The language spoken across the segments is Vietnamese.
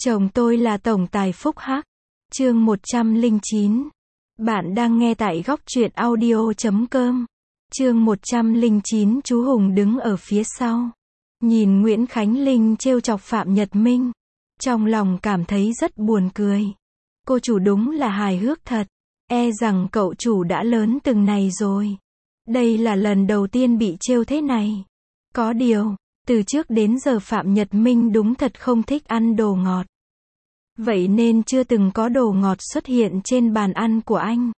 Chồng tôi là tổng tài Phúc Hắc. Chương 109. Bạn đang nghe tại góc truyện audio.com. Chương 109. Chú Hùng đứng ở phía sau, nhìn Nguyễn Khánh Linh trêu chọc Phạm Nhật Minh, trong lòng cảm thấy rất buồn cười. Cô chủ đúng là hài hước thật. E rằng cậu chủ đã lớn từng này rồi. Đây là lần đầu tiên bị trêu thế này. Có điều, từ trước đến giờ Phạm Nhật Minh đúng thật không thích ăn đồ ngọt. Vậy nên chưa từng có đồ ngọt xuất hiện trên bàn ăn của anh.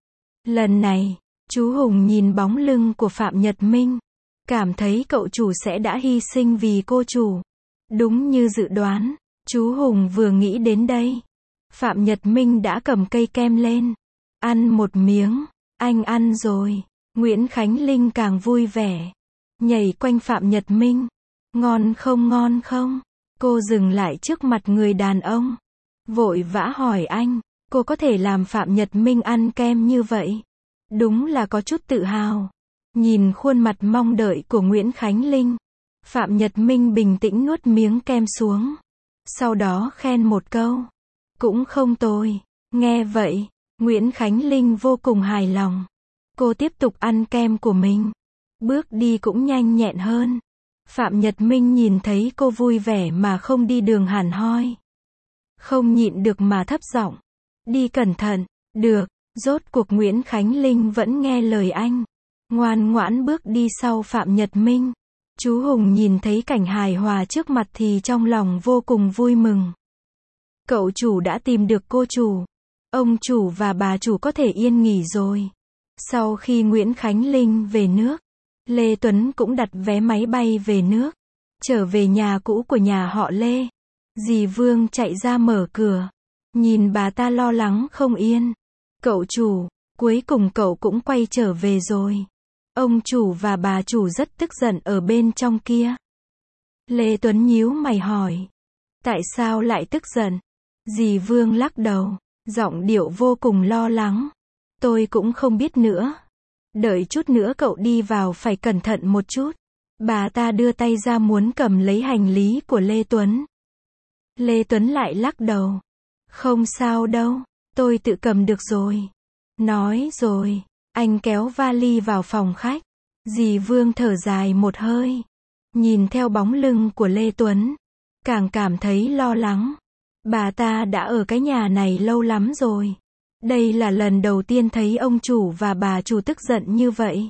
Lần này, chú Hùng nhìn bóng lưng của Phạm Nhật Minh, cảm thấy cậu chủ sẽ đã hy sinh vì cô chủ. Đúng như dự đoán, chú Hùng vừa nghĩ đến đây, Phạm Nhật Minh đã cầm cây kem lên. Ăn một miếng, anh ăn rồi. Nguyễn Khánh Linh càng vui vẻ, nhảy quanh Phạm Nhật Minh. Ngon không, ngon không? Cô dừng lại trước mặt người đàn ông, vội vã hỏi anh, cô có thể làm Phạm Nhật Minh ăn kem như vậy? Đúng là có chút tự hào. Nhìn khuôn mặt mong đợi của Nguyễn Khánh Linh, Phạm Nhật Minh bình tĩnh nuốt miếng kem xuống. Sau đó khen một câu, cũng không tồi. Nghe vậy, Nguyễn Khánh Linh vô cùng hài lòng. Cô tiếp tục ăn kem của mình, bước đi cũng nhanh nhẹn hơn. Phạm Nhật Minh nhìn thấy cô vui vẻ mà không đi đường hẳn hoi, không nhịn được mà thấp giọng, đi cẩn thận. Được. Rốt cuộc Nguyễn Khánh Linh vẫn nghe lời anh, ngoan ngoãn bước đi sau Phạm Nhật Minh. Chú Hùng nhìn thấy cảnh hài hòa trước mặt thì trong lòng vô cùng vui mừng. Cậu chủ đã tìm được cô chủ. Ông chủ và bà chủ có thể yên nghỉ rồi. Sau khi Nguyễn Khánh Linh về nước, Lê Tuấn cũng đặt vé máy bay về nước, trở về nhà cũ của nhà họ Lê. Dì Vương chạy ra mở cửa, nhìn bà ta lo lắng không yên. Cậu chủ, cuối cùng cậu cũng quay trở về rồi. Ông chủ và bà chủ rất tức giận ở bên trong kia. Lê Tuấn nhíu mày hỏi, tại sao lại tức giận? Dì Vương lắc đầu, giọng điệu vô cùng lo lắng. Tôi cũng không biết nữa. Đợi chút nữa cậu đi vào phải cẩn thận một chút. Bà ta đưa tay ra muốn cầm lấy hành lý của Lê Tuấn. Lê Tuấn lại lắc đầu. Không sao đâu, tôi tự cầm được rồi. Nói rồi, anh kéo vali vào phòng khách. Dì Vương thở dài một hơi, nhìn theo bóng lưng của Lê Tuấn, càng cảm thấy lo lắng. Bà ta đã ở cái nhà này lâu lắm rồi. Đây là lần đầu tiên thấy ông chủ và bà chủ tức giận như vậy.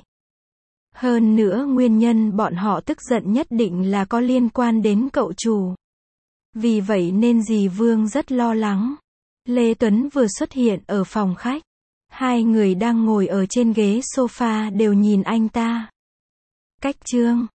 Hơn nữa nguyên nhân bọn họ tức giận nhất định là có liên quan đến cậu chủ. Vì vậy nên dì Vương rất lo lắng. Lê Tuấn vừa xuất hiện ở phòng khách. Hai người đang ngồi ở trên ghế sofa đều nhìn anh ta. Cách chương